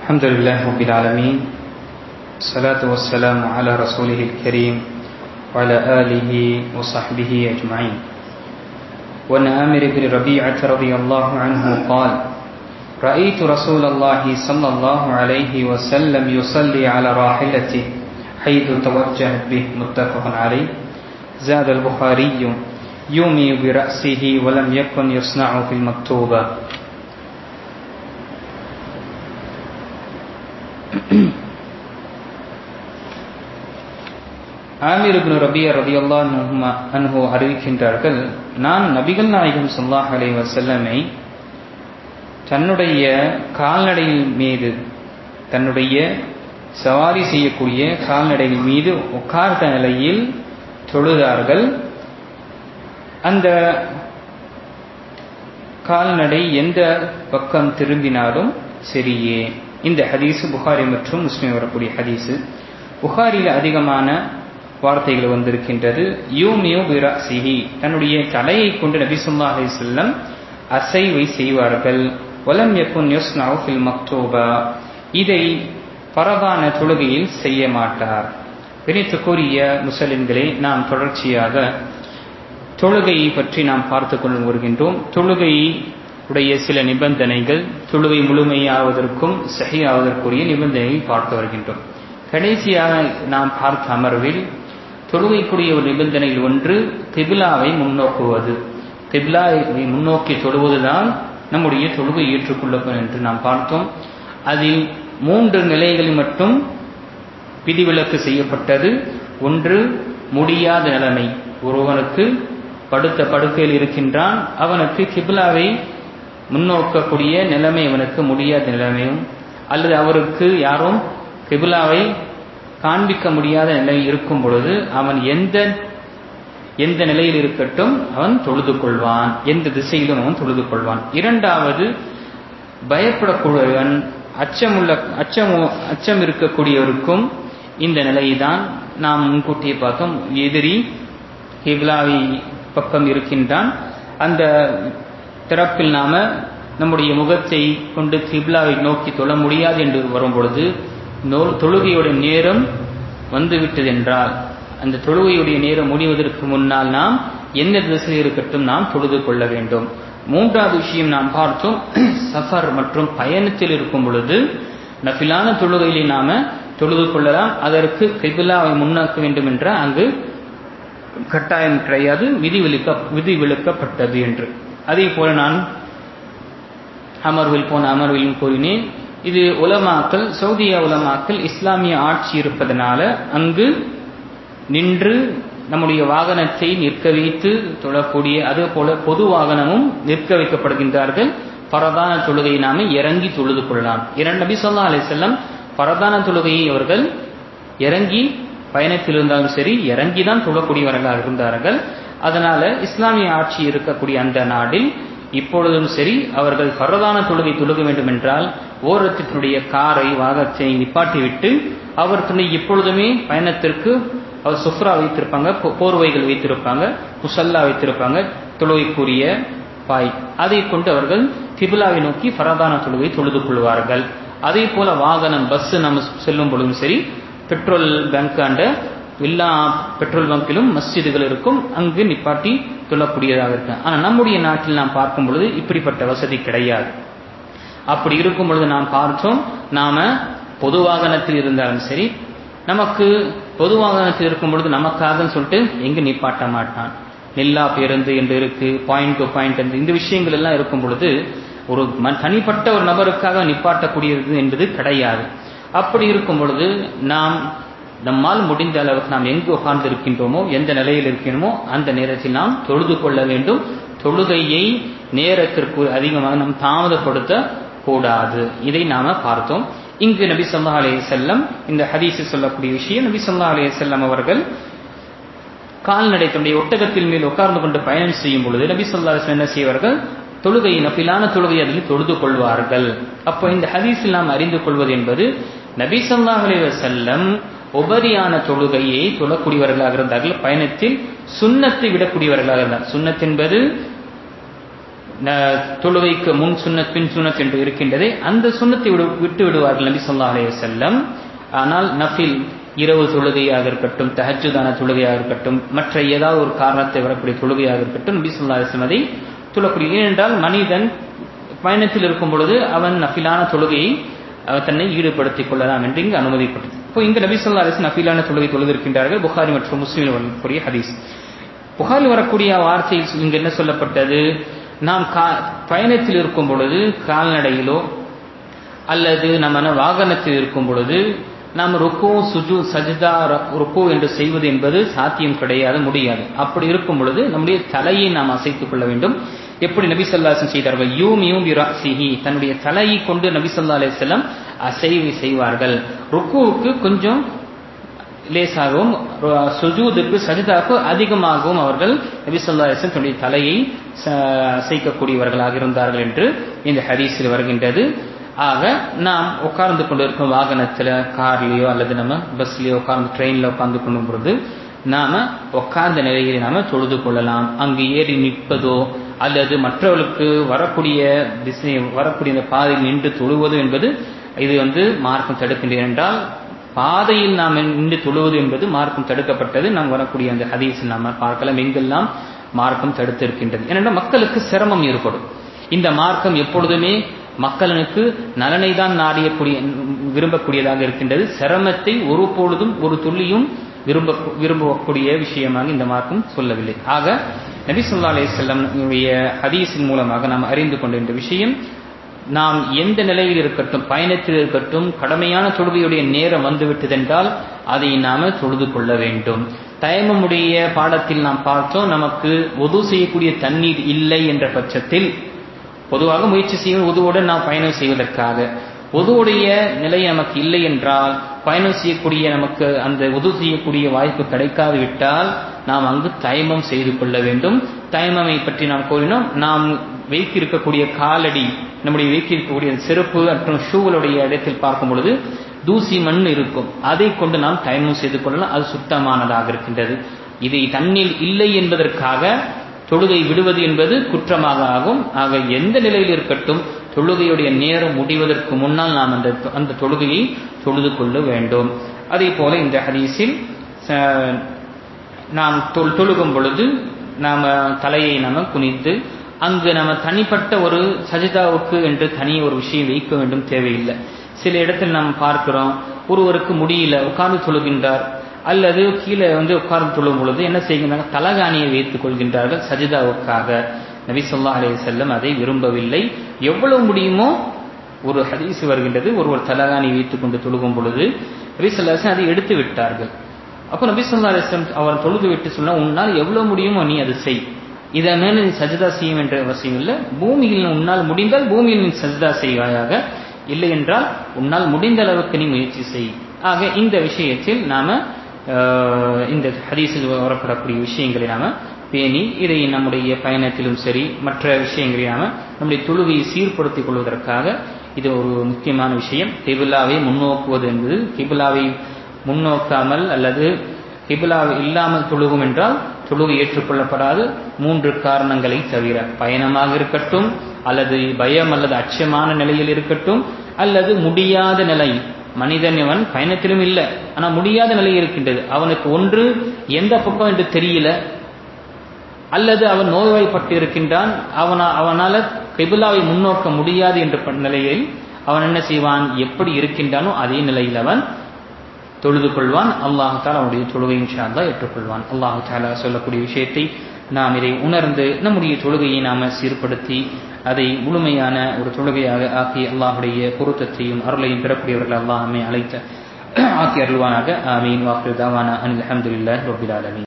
Alhamdulillah Rabbil Alameen. Salatu wassalamu ala rasulihil kareem wa ala alihi wa sahbihi ajma'in. Wa an Amir ibn Rabi'ah radiyallahu anhu qala ra'aytu Rasulullah sallallahu alayhi wa sallam yusalli ala rahilatihi haythu tawajjahat bihi muttafaqun alayh. Zada al-Bukhari yumi bi ra'sihi wa lam yakun yusna'u fil maktuba. Aamir இப்னு ரபியா ரலியல்லாஹு அன்ஹு அறிவிக்கின்றார்கள், நான் நபிகள் நாயகம் ஸல்லல்லாஹு அலைஹி வஸல்லமை தன்னுடைய கால்நடையின் மீது, தன்னுடைய சவாரி செய்யக்கூடிய கால்நடையின் மீது உட்கார்ந்த நிலையில் தொழுதார்கள். அந்த கால்நடை எந்த பக்கம் திரும்பினாலும் சரியே. இந்த ஹதீஸ் புகாரி மற்றும் முஸ்லிம் வரக்கூடிய ஹதீஸ். புகாரியில் அதிகமான வார்த்தைகள் வந்திருக்கின்றது. யூமியு பிரஸிஹி, தன்னுடைய தலையை கொண்டு நபி ஸல்லல்லாஹு அலைஹி வஸல்லம் அசைவை செய்வார்கள். வலம் யகுன் யஸ்னஉ ஃபில் மக்தூபா, இதை பரதான தொழுகையில் செய்ய மாட்டார். கணித்துக்குரிய முஸ்லிம்களே, நாம் தொடர்ச்சியாக தொழுகையை பற்றி நாம் பார்த்து கொண்டு வருகின்றோம். தொழுகை உடைய சில நிபந்தனைகள், தொழுகை முழுமையாவதற்கும் சஹீஹாவதற்குரிய நிபந்தனையை பார்த்து வருகின்றோம். கடைசியாக நாம் பார்த்த அமர்வில் தொழுகைக்குரிய ஒரு நிபந்தனையில் ஒன்று கிபிலாவை முன்னோக்குவது. கிபிலாவை முன்னோக்கி தொழுவதுதான் நம்முடைய தொழுகை ஏற்றுக்கொள்ளப்படும் என்று நாம் பார்த்தோம். அதில் 3 நிலைகளில் மட்டும் விதிவிலக்கு செய்யப்பட்டது. ஒன்று, முடியாத நிலைமை. ஒருவனுக்கு படுத்த படுக்கையில் இருக்கின்றான், அவனுக்கு கிபிலாவை முன்னோக்கக்கூடிய நிலைமை அவனுக்கு முடியாத நிலைமையும், அல்லது அவருக்கு யாரும் கிபிலாவை காண்பிக்க முடியாத நிலை இருக்கும் பொழுது அவன் எந்த நிலையில் இருக்கட்டும் அவன் தொழுது கொள்வான், எந்த திசையிலும் அவன் தொழுது கொள்வான். இரண்டாவது, பயப்படக்கூடியவன், அச்சம் இருக்கக்கூடியவருக்கும் இந்த நிலைதான் நாம் முன்கூட்டியே பார்த்தோம். எதிரி கிபிலாவை பக்கம் இருக்கின்றான், அந்த திறப்பில் நாம நம்முடைய முகத்தை கொண்டு கிபிலாவை நோக்கி தொழ முடியாது என்று வரும் பொழுது, தொழுகையுடைய நேரம் வந்துவிட்டது என்றால் அந்த தொழுகையுடைய நேரம் முடிவதற்கு முன்னால் நாம் எந்த திசையில் இருக்கட்டும் நாம் தொழுது கொள்ள வேண்டும். மூன்றாவது விஷயம் நாம் பார்த்தோம், சஃபர் மற்றும் பயணத்தில் இருக்கும் பொழுது நஃபிலான தொழுகையிலே நாம தொழுது கொள்ளலாம். அதற்கு கிபிலாவை முன்னாக்க வேண்டும் என்ற அங்கு கட்டாயம் கிடையாது, விதி விலக்கப்பட்டது என்று. அதே போல நான் அமர்விலும் கூறினேன், இது உலமாக்கள், சவுதியா உலமாக்கள் இஸ்லாமிய ஆட்சி இருப்பதனால அங்கு நின்று நம்முடைய வாகனத்தை நிற்க வைத்து தொழக்கூடிய, அதே போல பொது வாகனமும் நிற்க வைக்கப்படுகின்றார்கள். பரதான தொழுகையை நாம இறங்கி தொழுது கொள்ளலாம். நபி ஸல்லல்லாஹு அலைஹி வஸல்லம் பரதான தொழுகையை அவர்கள் இறங்கி, பயணத்தில் இருந்தாலும் சரி இறங்கிதான் தொழக்கூடியவர்களாக இருந்தார்கள். அதனால இஸ்லாமிய ஆட்சி இருக்கக்கூடிய அந்த நாடில் இப்பொழுதும் சரி அவர்கள் பரதான தொழுகை தொழுக வேண்டும் என்றால் ஓரத்தினுடைய காரை வாகனத்தை நிப்பாட்டிவிட்டு அவர்களுடைய எப்பொழுதுமே பயணத்திற்கு அவர் சுஃப்ரா வைத்திருப்பாங்க, போர்வைகள் வைத்திருப்பாங்க, முசல்லா வைத்திருப்பாங்க, தொழுகைக்குரிய பாய், அதை கொண்டு அவர்கள் கிபிலாவை நோக்கி பரதான தொழுகை தொழுது கொள்வார்கள். அதே போல வாகனம், பஸ் நம்ம செல்லும் பொழுதும் சரி, பெட்ரோல் பங்க் ஆண்ட எல்லா பெட்ரோல் பங்கிலும் மஸ்ஜிதுகள் இருக்கும், அங்கு நிப்பாட்டி தொழக்கூடியதாக இருக்கு. ஆனால் நம்முடைய நாட்டில் நாம் பார்க்கும் பொழுது இப்படிப்பட்ட வசதி கிடையாது. அப்படி இருக்கும் பொழுது நாம் பார்த்தோம், நாம பொது வாகனத்தில் இருந்தாலும் சரி, நமக்கு பொது வாகனத்தில் இருக்கும் பொழுது நமக்காக சொல்லிட்டு எங்கு நிப்பாட்ட மாட்டான். நில்லா பேருந்து என்று இருக்கு, பாயிண்ட் டு பாயிண்ட் என்று இந்த விஷயங்கள் எல்லாம் இருக்கும் பொழுது ஒரு தனிப்பட்ட ஒரு நபருக்காக நிப்பாட்டக்கூடியது என்பது கிடையாது. அப்படி இருக்கும் பொழுது நம்மால் முடிந்த அளவுக்கு நாம் எங்கு உட்கார்ந்து இருக்கின்றோமோ, எந்த நிலையில் இருக்கின்றோமோ அந்த நேரத்தில் நாம் தொழுது கொள்ள வேண்டும். தொழுகையை நேரத்திற்கு அதிகமாக நாம் தாமதப்படுத்த கூடாது. இதை நாம பார்த்தோம். இங்கு நபி ஸல்லல்லாஹு அலைஹி வஸல்லம் இந்த ஹதீஸில் சொல்லக்கூடிய விஷயம், நபி ஸல்லல்லாஹு அலைஹி வஸல்லம் அவர்கள் கால்நடை தன்னுடைய ஒட்டகத்தின் மேல் உட்கார்ந்து கொண்டு பயணம் செய்யும் பொழுது நபி ஸல்லல்லாஹு அலைஹி வஸல்லம் என்ன செய்வார்கள், தொழுகை நஃபிலான தொழுகை அதில் தொழுது கொள்வார்கள். அப்போ இந்த ஹதீஸில் நாம் அறிந்து கொள்வது என்பது, நபி ஸல்லல்லாஹு அலைஹி வஸல்லம் உபரியான தொழுகையை தொழக்கூடியவர்களாக இருந்தார்கள். பயணத்தில் சுன்னத்தை விடக்கூடியவர்களாக இருந்தார். சுன்னத் என்பது தொழுகைக்கு முன் சுன்னத் பின் சுன்னத் என்று இருக்கின்றதே அந்த சுன்னத்தை விட்டு விடுவார்கள் நபி ஸல்லல்லாஹு அலைஹி வஸல்லம். ஆனால் நஃபில் இரவு தொழுகையாக இருக்கட்டும், தஹஜ்ஜுதான தொழுகையாக இருக்கட்டும், மற்ற ஏதாவது ஒரு காரணத்தை வரக்கூடிய தொழுகையாக இருக்கட்டும், நபி ஸல்லல்லாஹு அலைஹி வஸல்லம் அதை தொழக்கூடிய. ஏனென்றால் மனிதன் பயணத்தில் இருக்கும் பொழுது அவன் நஃபிலான தொழுகையை தன்னை ஈடுபடுத்திக் கொள்ளலாம் என்று இங்கு அனுமதிப்பட்டது. இப்போ இங்கு நபி ஸல்லல்லாஹு அலைஹி வஸல்லம் நஃபிலான தொழுகை தொழுதிருக்கின்றார்கள். புகாரி மற்றும் முஸ்லிமில் வரக்கூடிய ஹதீஸ். புகாரில் வரக்கூடிய வார்த்தையில் இங்கு என்ன சொல்லப்பட்டது? நாம் பயணத்தில் இருக்கும் பொழுது கால்நடையிலோ அல்லது நம்ம வாகனத்தில் இருக்கும் பொழுது நாம் ருக்கு சுஜூத் சஜ்தா ருக்கு என்று செய்வது என்பது சாத்தியம் கிடையாது, முடியாது. அப்படி இருக்கும் பொழுது நம்முடைய தலையை நாம் அசைத்துக் கொள்ள வேண்டும். எப்படி நபி ஸல்லல்லாஹு அலைஹி வஸல்லம் செய்தார்கள்? யூம் பிரஸிஹி, தன்னுடைய தலையை கொண்டு நபி ஸல்லல்லாஹு அலைஹி வஸல்லம் அசைவு செய்வார்கள். ருக்குவுக்கு கொஞ்சம் லேசாகவும் சுஜூதுக்கு சஜ்தாவுக்கு அதிகமாகவும் அவர்கள் நபி ஸல்லல்லாஹு அலைஹி வஸல்லம் தன்னுடைய தலையை அசைக்கக்கூடியவர்களாக இருந்தார்கள் என்று இந்த ஹதீஸில் வருகின்றது. ஆக நாம் உட்கார்ந்து கொண்டு இருக்கும் வாகனத்தில், கார்லயோ அல்லது நம்ம பஸ்லயோ உட்கார்ந்து ட்ரெயின்ல உட்கார்ந்து கொள்ளும் பொழுது நாம உட்கார்ந்த நிலையில் நாம தொழுது கொள்ளலாம். அங்கு ஏறி நிற்பதோ அல்லது மற்றவர்களுக்கு வரக்கூடிய இந்த பாதையில் நின்று தொழுவது என்பது இது மார்க்கம் தடுக்கின்றது. என்றால் பாதையில் நாம் நின்று தொழுவது என்பது மார்க்கம் தடுக்கப்பட்டது. நாம் வரக்கூடிய அந்த ஹதீஸில் நாம் பார்க்கலாம் எங்கெல்லாம் மார்க்கம் தடுத்திருக்கின்றது. ஏனென்றால் மக்களுக்கு சிரமம் ஏற்படும். இந்த மார்க்கம் எப்பொழுதுமே மக்களுக்கு நலனை தான் விரும்பக்கூடியதாக இருக்கின்றது. சிரமத்தை ஒரு பொழுதும் ஒரு துள்ளியும் விரும்பக்கூடிய விஷயமாக இந்த மார்க்கம் சொல்லவில்லை. ஆக நபி ஸல்லல்லாஹு அலைஹி வஸல்லம் ஹதீஸின் மூலமாக நாம் அறிந்து கொண்ட இந்த விஷயம், நாம் எந்த நிலையில் இருக்கட்டும், பயணத்தில் இருக்கட்டும், கடமையான தொழுகையுடைய நேரம் வந்துவிட்டதென்றால் அதை நாம தொழுது கொள்ள வேண்டும். தயமமுடைய பாடத்தில் நாம் பார்த்தோம், நமக்கு வுது செய்யக்கூடிய தண்ணீர் இல்லை என்ற பட்சத்தில் பொதுவாக முயற்சி செய்யும் வுதுவுடன் நாம் பயணம் செய்வதற்காக. வுதுவுடைய நிலை நமக்கு இல்லை என்றால், பயணம் செய்யக்கூடிய நமக்கு அந்த வுது செய்யக்கூடிய வாய்ப்பு கிடைக்காது விட்டால் நாம் அங்கு தயமம் செய்து கொள்ள வேண்டும். தயமமை பற்றி நாம் கூறினோம். நாம் வைத்திருக்கக்கூடிய காலடி, நம்முடைய வைத்திருக்கக்கூடிய செருப்பு மற்றும் ஷூகளுடைய இடத்தில் பார்க்கும் பொழுது தூசி மண் இருக்கும். அதை கொண்டு நாம் தயமம் செய்து கொள்ளலாம். அது சுத்தமானதாக இருக்கின்றது. இதை தண்ணீர் இல்லை என்பதற்காக தொழுகை விடுவது என்பது குற்றமாக ஆகும். ஆக எந்த நிலையில் இருக்கட்டும், தொழுகையுடைய நேரம் முடிவதற்கு முன்னால் நாம் அந்த தொழுகையை தொழுது கொள்ள வேண்டும். அதே போல இந்த ஹதீஸில் நாம் தொழுகும் பொழுது நாம் தலையை நாம் குனிந்து அங்கு நம்ம தனிப்பட்ட ஒரு சஜிதாவுக்கு என்று தனி ஒரு விஷயம் வைக்க வேண்டும், தேவையில்லை. சில இடத்தில் நாம் பார்க்கிறோம், ஒருவருக்கு முடியல, உட்கார்ந்து தொழுகின்றார், அல்லது கீழே உட்கார்ந்து தொழும் பொழுது என்ன செய்கின்றாங்க, தலகாணியை வைத்துக் கொள்கின்றார்கள் சஜிதாவுக்காக. நபி ஸல்லல்லாஹு அலைஹி வஸல்லம் அதை விரும்பவில்லை. எவ்வளவு முடியுமோ, ஒரு ஹதீஸ் வருகின்றது, ஒருவர் தலகாணி வைத்துக் கொண்டு தொழுகும் பொழுது நபி ஸல்லல்லாஹு அலைஹி வஸல்லம் அதை எடுத்து விட்டார்கள். அப்போ நபி ஸல்லல்லாஹு அலைஹி வஸல்லம் அவர் தொழுது விட்டு சொன்னா, உன்னால் எவ்வளவு முடியுமோ நீ அதை செய், இதை மேல நீ சஜிதா செய்யும் என்ற அவசியம் இல்லை. பூமியில் உன்னால் முடிந்தால் பூமியில் நீ சஜிதா செய்வாயாக, இல்லை என்றால் உன்னால் முடிந்த அளவுக்கு நீ முயற்சி செய். ஆக இந்த விஷயத்தில் நாம இந்த ஹதீஸில் வரப்படக்கூடிய விஷயங்களை நாம பேணி இதை நம்முடைய பயணத்திலும் சரி மற்ற விஷயங்களை நாம நம்முடைய தொழுகையை சீர்படுத்திக் கொள்வதற்காக இது ஒரு முக்கியமான விஷயம். கிபிலாவை முன்னோக்குவது என்பது, கிபிலாவை முன்னோக்காமல் அல்லது கிபிலாவை இல்லாமல் தொழுகும் என்றால் தொழுகை ஏற்றுக்கொள்ளப்படாது. 3 காரணங்களை தவிர, பயணமாக இருக்கட்டும், அல்லது பயம் அல்லது அச்சமான நிலையில் இருக்கட்டும், அல்லது முடியாத நிலை, மனிதன் அவன் பயணத்திலும் இல்லை ஆனா முடியாத நிலை இருக்கின்றது, அவனுக்கு ஒன்று எந்த பக்கம் என்று தெரியல, அல்லது அவன் நோய்வாய்ப்பட்டு இருக்கின்றான், அவனால கிபிலாவை முன்னோக்க முடியாது என்ற நிலையில் அவன் என்ன செய்வான், எப்படி இருக்கின்றானோ அதே நிலையில் அவன் தொழுது கொள்வான். அல்லாஹ் தஆலா அவனுடைய தொழுகை இன்ஷா அல்லாஹ் ஏற்றுக்கொள்வான். அல்லாஹ் தஆலா சொல்லக்கூடிய விஷயத்தை நாம் இதை உணர்ந்து நம்முடைய தொழுகையை நாம சீர்படுத்தி அதை முழுமையான ஒரு தொழுகையாக ஆக்கி அல்லாஹுடைய பொருத்தத்தையும் அருளையும் பெறக்கூடியவர்கள் அல்லாஹ் நம்மை அழைத்து ஆக்கி அருள்வானாக. ஆமீன். வாஹிரு தாவானா அனில் ஹம்துலில்லாஹி ரப்பில் ஆலமீன்.